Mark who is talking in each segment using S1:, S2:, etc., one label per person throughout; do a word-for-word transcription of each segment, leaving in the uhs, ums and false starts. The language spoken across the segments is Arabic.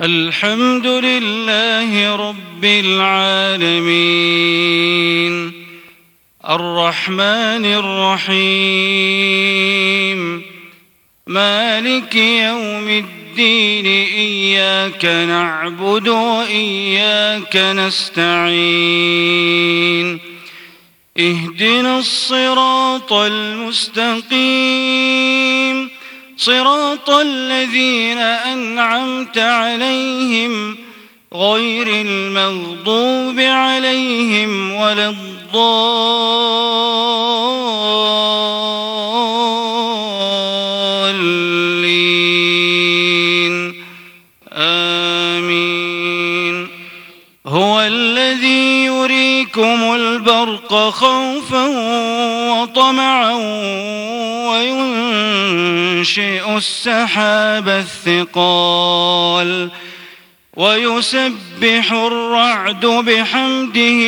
S1: الحمد لله رب العالمين الرحمن الرحيم مالك يوم الدين إياك نعبد وإياك نستعين اهدنا الصراط المستقيم صراط الذين أنعمت عليهم غير المغضوب عليهم ولا الضالين آمين. هو الذي يريكم البرق خوفا وطمعا وينشئ السحاب الثقال ويسبح الرعد بحمده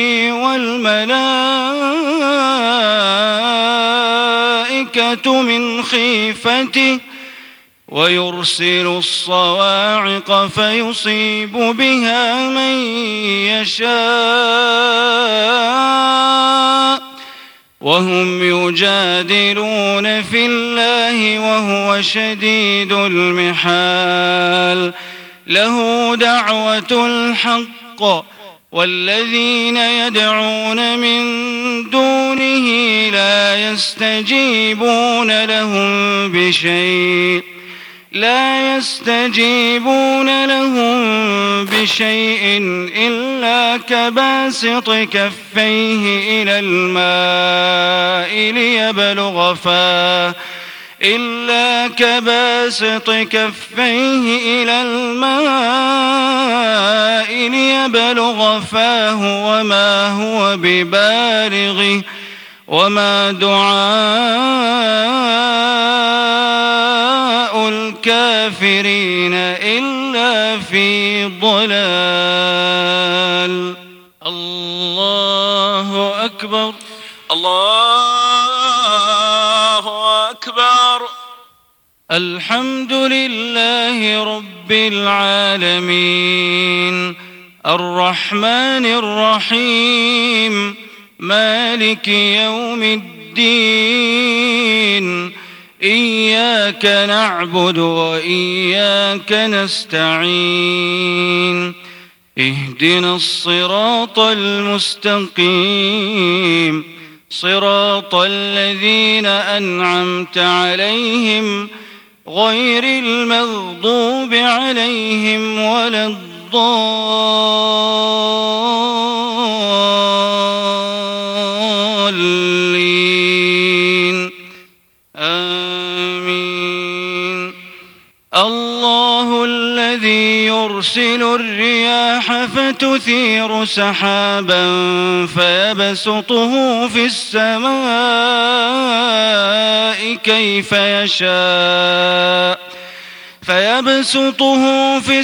S1: والملائكة من خيفته ويرسل الصواعق فيصيب بها من يشاء وهم يجادلون في الله وهو شديد المحال. له دعوة الحق والذين يدعون من دونه لا يستجيبون لهم بشيء لا يستجيبون لهم بشيء إلا كباسط كفيه إلى الماء ليبلغ فاه إلا كباسط كفيه إلى الماء ليبلغ فاه وما هو ببالغه وما دعاء الكافرين إلا في ضلال. الله أكبر.
S2: الله أكبر.
S1: الحمد لله رب العالمين الرحمن الرحيم مالك يوم الدين إياك نعبد وإياك نستعين اهدنا الصراط المستقيم صراط الذين أنعمت عليهم غير المغضوب عليهم ولا الضالين آمين. الله الذي يرسل الرياح فتثير سحابا فيبسطه في السماء كيف يشاء فيبسطه في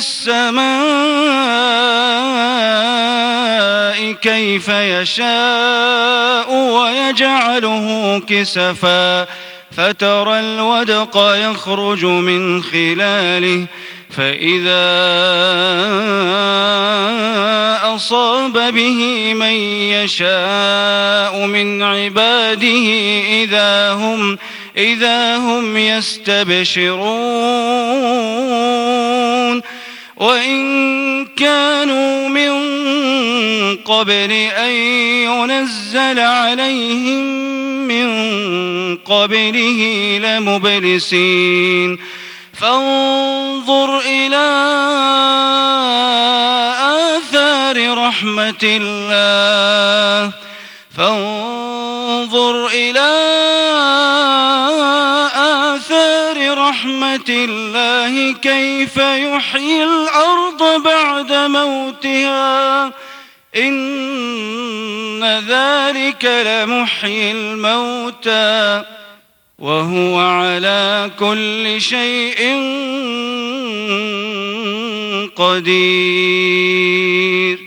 S1: السماء كيف يشاء ويجعله كسفا فترى الودق يخرج من خلاله فإذا أصاب به من يشاء من عباده إذا هم إذا هم يستبشرون. وإن كانوا من قبل أن ينزل عليهم من قبله لمبلسين. فانظر إلى آثار رحمة الله فانظر إلى آثار رحمة الله كيف يحيي الأرض بعد موتها إن ذلك لمحيي الموتى وهو على كل شيء قدير.